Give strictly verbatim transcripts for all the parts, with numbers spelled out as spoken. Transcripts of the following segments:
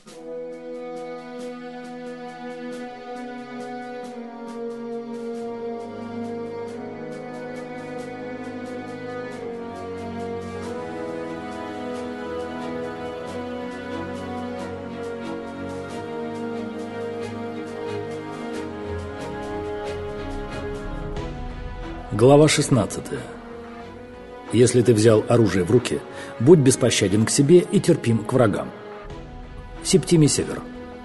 Глава шестнадцатая. Если ты взял оружие в руки, будь беспощаден к себе и терпим к врагам. Септимий Север.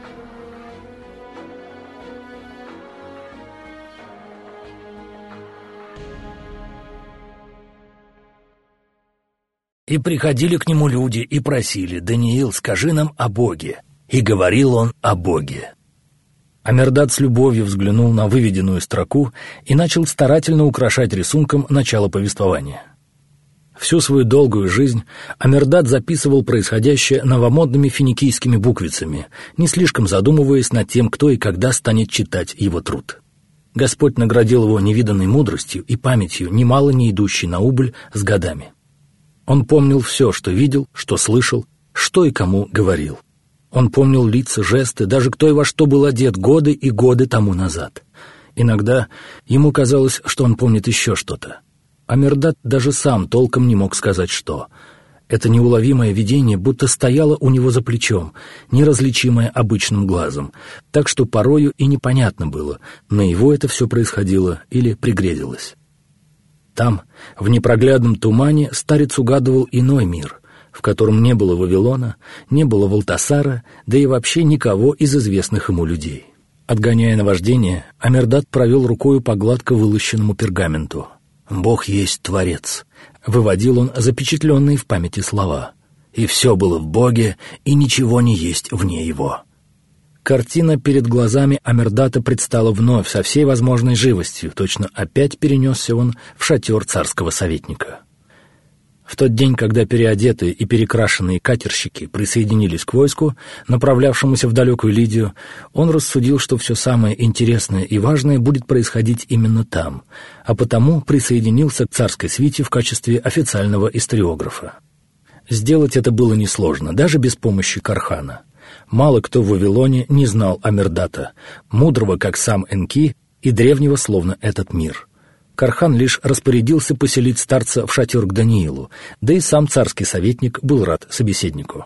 И приходили к нему люди и просили: «Даниил, скажи нам о Боге». И говорил он о Боге. Амирдат с любовью взглянул на выведенную строку и начал старательно украшать рисунком начало повествования. Всю свою долгую жизнь Амирдат записывал происходящее новомодными финикийскими буквицами, не слишком задумываясь над тем, кто и когда станет читать его труд. Господь наградил его невиданной мудростью и памятью, немало не идущей на убыль с годами. Он помнил все, что видел, что слышал, что и кому говорил. Он помнил лица, жесты, даже кто и во что был одет годы и годы тому назад. Иногда ему казалось, что он помнит еще что-то. Амирдат даже сам толком не мог сказать, что. Это неуловимое видение будто стояло у него за плечом, неразличимое обычным глазом, так что порою и непонятно было, наяву это все происходило или пригрезилось. Там, в непроглядном тумане, старец угадывал иной мир, в котором не было Вавилона, не было Валтасара, да и вообще никого из известных ему людей. Отгоняя наваждение, Амирдат провел рукою по гладко вылощенному пергаменту. «Бог есть Творец», — выводил он запечатленные в памяти слова. «И все было в Боге, и ничего не есть вне Его». Картина перед глазами Амирдата предстала вновь со всей возможной живостью, точно опять перенесся он в шатер царского советника. В тот день, когда переодетые и перекрашенные катерщики присоединились к войску, направлявшемуся в далекую Лидию, он рассудил, что все самое интересное и важное будет происходить именно там, а потому присоединился к царской свите в качестве официального историографа. Сделать это было несложно, даже без помощи Кархана. Мало кто в Вавилоне не знал Амирдата, мудрого, как сам Энки, и древнего, словно этот мир. Кархан лишь распорядился поселить старца в шатер к Даниилу, да и сам царский советник был рад собеседнику.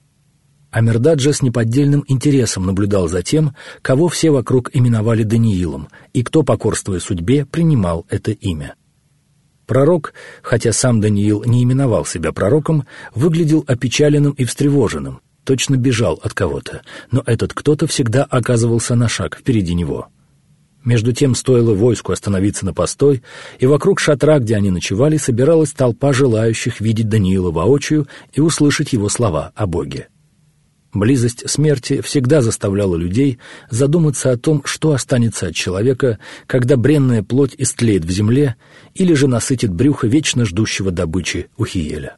Амирдат же с неподдельным интересом наблюдал за тем, кого все вокруг именовали Даниилом, и кто, покорствуя судьбе, принимал это имя. Пророк, хотя сам Даниил не именовал себя пророком, выглядел опечаленным и встревоженным, точно бежал от кого-то, но этот кто-то всегда оказывался на шаг впереди него. Между тем стоило войску остановиться на постой, и вокруг шатра, где они ночевали, собиралась толпа желающих видеть Даниила воочию и услышать его слова о Боге. Близость смерти всегда заставляла людей задуматься о том, что останется от человека, когда бренная плоть истлеет в земле или же насытит брюхо вечно ждущего добычи Ухиеля.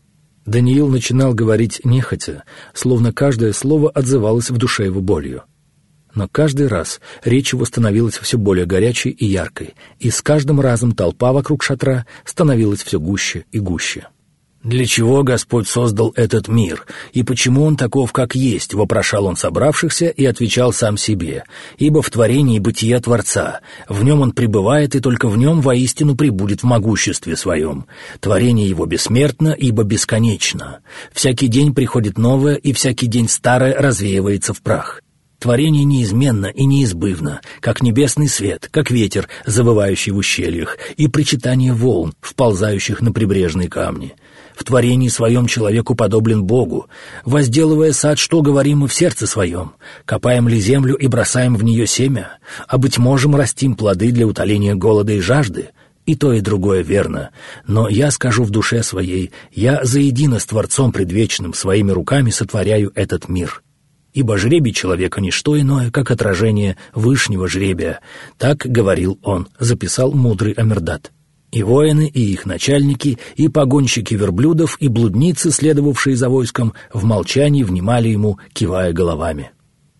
Даниил начинал говорить нехотя, словно каждое слово отзывалось в душе его болью. Но каждый раз речь его становилась все более горячей и яркой, и с каждым разом толпа вокруг шатра становилась все гуще и гуще. «Для чего Господь создал этот мир, и почему он таков, как есть?» — вопрошал он собравшихся и отвечал сам себе. «Ибо в творении бытия Творца, в нем он пребывает, и только в нем воистину пребудет в могуществе своем. Творение его бессмертно, ибо бесконечно. Всякий день приходит новое, и всякий день старое развеивается в прах. Творение неизменно и неизбывно, как небесный свет, как ветер, завывающий в ущельях, и причитание волн, вползающих на прибрежные камни. В творении своем человеку подоблен Богу. Возделывая сад, что говорим мы в сердце своем? Копаем ли землю и бросаем в нее семя? А, быть можем, растим плоды для утоления голода и жажды? И то, и другое верно. Но я скажу в душе своей, я заедино с Творцом предвечным своими руками сотворяю этот мир». Ибо жребий человека — ничто иное, как отражение вышнего жребия. Так говорил он, записал мудрый Амирдат. И воины, и их начальники, и погонщики верблюдов, и блудницы, следовавшие за войском, в молчании внимали ему, кивая головами.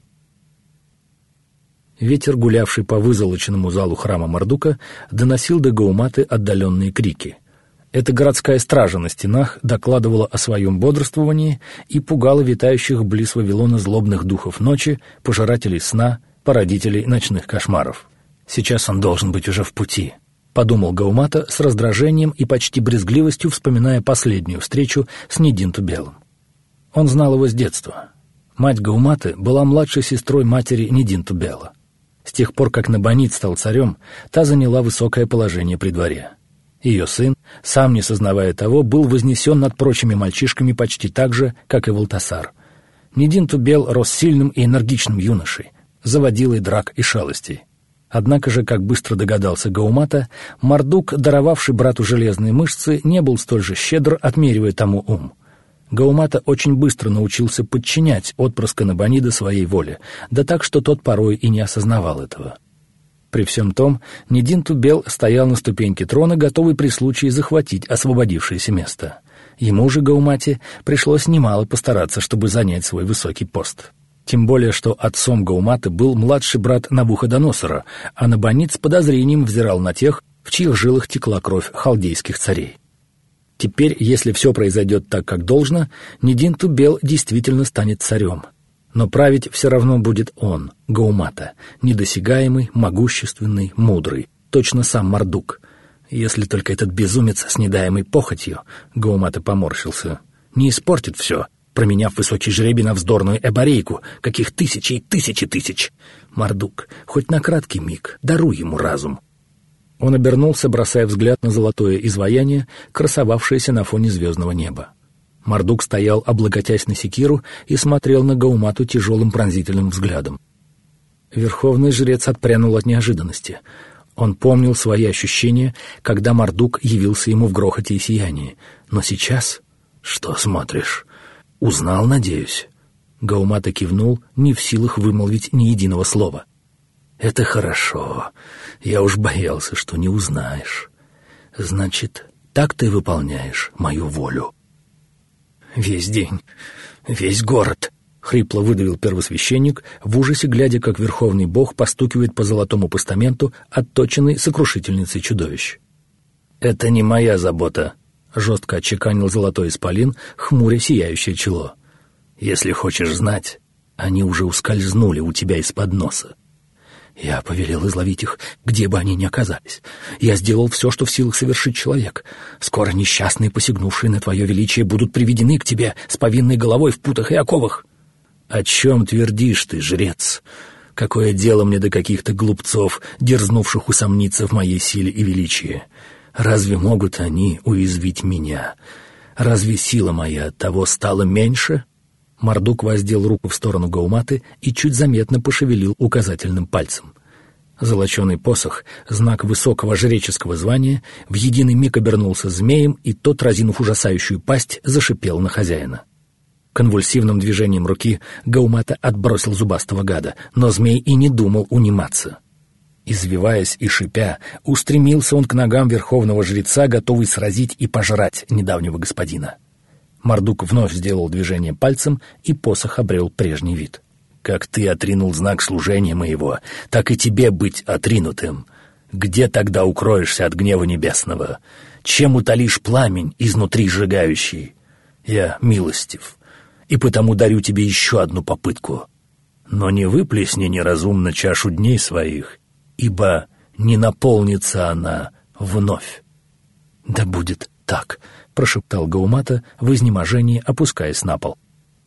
Ветер, гулявший по вызолоченному залу храма Мардука, доносил до Гауматы отдаленные крики. Эта городская стража на стенах докладывала о своем бодрствовании и пугала витающих близ Вавилона злобных духов ночи, пожирателей сна, породителей ночных кошмаров. «Сейчас он должен быть уже в пути», — подумал Гаумата с раздражением и почти брезгливостью, вспоминая последнюю встречу с Нидинту-Белым. Он знал его с детства. Мать Гауматы была младшей сестрой матери Нидинту-Бела. С тех пор, как Набонид стал царем, та заняла высокое положение при дворе. Ее сын, сам не сознавая того, был вознесен над прочими мальчишками почти так же, как и Валтасар. Нидинту-Бел рос сильным и энергичным юношей, заводилой драк и шалостей. Однако же, как быстро догадался Гаумата, Мардук, даровавший брату железные мышцы, не был столь же щедр, отмеривая тому ум. Гаумата очень быстро научился подчинять отпрыска Набонида своей воле, да так, что тот порой и не осознавал этого. При всем том, Нидинту-Бел стоял на ступеньке трона, готовый при случае захватить освободившееся место. Ему же, Гаумате, пришлось немало постараться, чтобы занять свой высокий пост. Тем более, что отцом Гауматы был младший брат Навуходоносора, а Набонид с подозрением взирал на тех, в чьих жилах текла кровь халдейских царей. Теперь, если все произойдет так, как должно, Нидинту-Бел действительно станет царем. Но править все равно будет он, Гаумата, недосягаемый, могущественный, мудрый, точно сам Мардук. Если только этот безумец с недаемой похотью, Гаумата поморщился, не испортит все, променяв высокий жребий на вздорную эборейку, каких тысячи и тысячи тысяч. Мардук, хоть на краткий миг, даруй ему разум. Он обернулся, бросая взгляд на золотое изваяние, красовавшееся на фоне звездного неба. Мардук стоял, облокотясь на секиру, и смотрел на Гаумату тяжелым пронзительным взглядом. Верховный жрец отпрянул от неожиданности. Он помнил свои ощущения, когда Мардук явился ему в грохоте и сиянии. Но сейчас... «Что смотришь? Узнал, надеюсь?» Гаумата кивнул, не в силах вымолвить ни единого слова. «Это хорошо. Я уж боялся, что не узнаешь. Значит, так ты выполняешь мою волю». «Весь день, весь город», — хрипло выдавил первосвященник, в ужасе глядя, как верховный бог постукивает по золотому постаменту, отточенной сокрушительницей чудовищ. «Это не моя забота», — жестко отчеканил золотой исполин, хмуря сияющее чело. «Если хочешь знать, они уже ускользнули у тебя из-под носа. Я повелел изловить их, где бы они ни оказались. Я сделал все, что в силах совершить человек. Скоро несчастные, посягнувшие на твое величие, будут приведены к тебе с повинной головой в путах и оковах». «О чем твердишь ты, жрец? Какое дело мне до каких-то глупцов, дерзнувших усомниться в моей силе и величии? Разве могут они уязвить меня? Разве сила моя от того стала меньше?» Мардук воздел руку в сторону Гауматы и чуть заметно пошевелил указательным пальцем. Золоченый посох, знак высокого жреческого звания, в единый миг обернулся змеем, и тот, разинув ужасающую пасть, зашипел на хозяина. Конвульсивным движением руки Гаумата отбросил зубастого гада, но змей и не думал униматься. Извиваясь и шипя, устремился он к ногам верховного жреца, готовый сразить и пожрать недавнего господина. Мардук вновь сделал движение пальцем, и посох обрел прежний вид. «Как ты отринул знак служения моего, так и тебе быть отринутым. Где тогда укроешься от гнева небесного? Чем утолишь пламень изнутри сжигающий? Я милостив, и потому дарю тебе еще одну попытку. Но не выплесни неразумно чашу дней своих, ибо не наполнится она вновь». «Да будет так», — прошептал Гаумата в изнеможении, опускаясь на пол.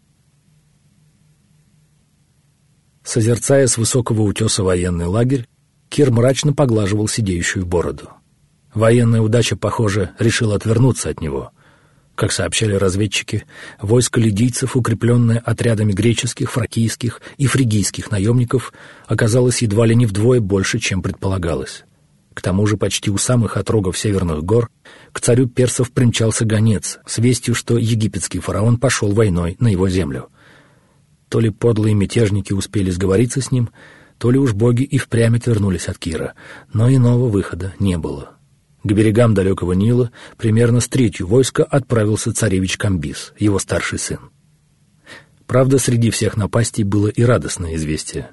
Созерцая с высокого утеса военный лагерь, Кир мрачно поглаживал сидеющую бороду. Военная удача, похоже, решила отвернуться от него. Как сообщали разведчики, войско лидийцев, укрепленное отрядами греческих, фракийских и фригийских наемников, оказалось едва ли не вдвое больше, чем предполагалось. К тому же почти у самых отрогов северных гор к царю персов примчался гонец с вестью, что египетский фараон пошел войной на его землю. То ли подлые мятежники успели сговориться с ним, то ли уж боги и впрямь отвернулись от Кира, но иного выхода не было. К берегам далекого Нила примерно с третью войска отправился царевич Камбис, его старший сын. Правда, среди всех напастей было и радостное известие.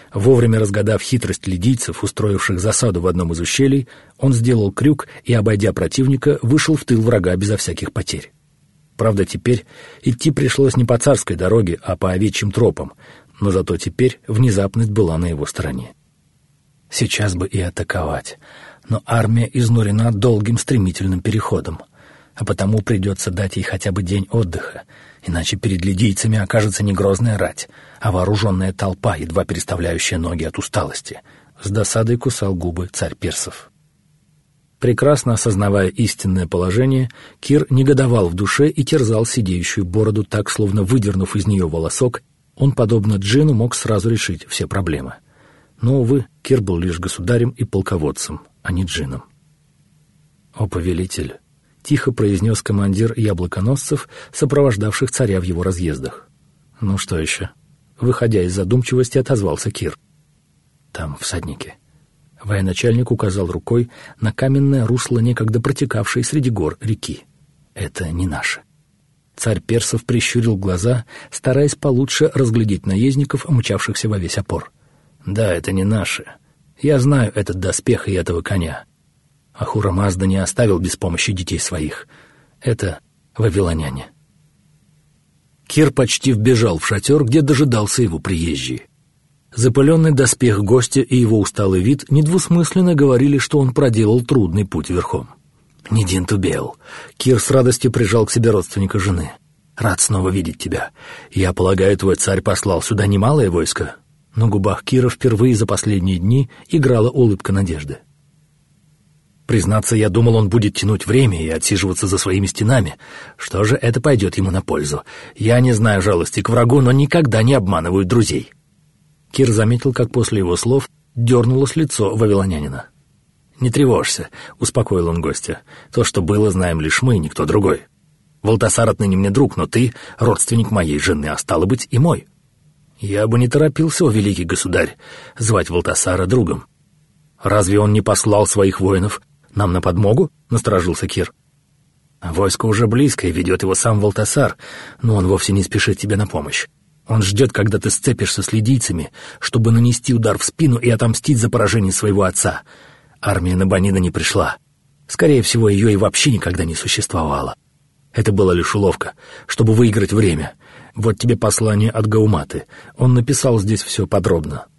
Вовремя разгадав хитрость лидийцев, устроивших засаду в одном из ущелий, он сделал крюк и, обойдя противника, вышел в тыл врага безо всяких потерь. Правда, теперь идти пришлось не по царской дороге, а по овечьим тропам, но зато теперь внезапность была на его стороне. Сейчас бы и атаковать, но армия изнурена долгим стремительным переходом, а потому придется дать ей хотя бы день отдыха, иначе перед лидийцами окажется не грозная рать, а вооруженная толпа, едва переставляющая ноги от усталости. С досадой кусал губы царь персов. Прекрасно осознавая истинное положение, Кир негодовал в душе и терзал сидеющую бороду так, словно выдернув из нее волосок, он, подобно джину, мог сразу решить все проблемы. Но, увы, Кир был лишь государем и полководцем, а не джином. «О, повелитель!» — тихо произнес командир яблоконосцев, сопровождавших царя в его разъездах. «Ну что еще?» — выходя из задумчивости, отозвался Кир. «Там всадники». Военачальник указал рукой на каменное русло, некогда протекавшей среди гор реки. «Это не наши». Царь персов прищурил глаза, стараясь получше разглядеть наездников, мчавшихся во весь опор. «Да, это не наши. Я знаю этот доспех и этого коня. Ахура Мазда не оставил без помощи детей своих. Это вавилоняне». Кир почти вбежал в шатер, где дожидался его приезжий. Запыленный доспех гостя и его усталый вид недвусмысленно говорили, что он проделал трудный путь верхом. «Нидин Тубейл», — Кир с радостью прижал к себе родственника жены. «Рад снова видеть тебя. Я полагаю, твой царь послал сюда немалое войско?» На губах Кира впервые за последние дни играла улыбка надежды. «Признаться, я думал, он будет тянуть время и отсиживаться за своими стенами. Что же, это пойдет ему на пользу. Я не знаю жалости к врагу, но никогда не обманываю друзей». Кир заметил, как после его слов дернулось лицо вавилонянина. «Не тревожься», — успокоил он гостя. «То, что было, знаем лишь мы, никто другой. Валтасар отныне мне друг, но ты — родственник моей жены, а стало быть и мой. Я бы не торопился, о великий государь, звать Валтасара другом. Разве он не послал своих воинов нам на подмогу?» — насторожился Кир. «Войско уже близко, и ведет его сам Валтасар, но он вовсе не спешит тебе на помощь. Он ждет, когда ты сцепишься с лидийцами, чтобы нанести удар в спину и отомстить за поражение своего отца. Армия Набонида не пришла. Скорее всего, ее и вообще никогда не существовало. Это была лишь уловка, чтобы выиграть время. Вот тебе послание от Гауматы. Он написал здесь все подробно».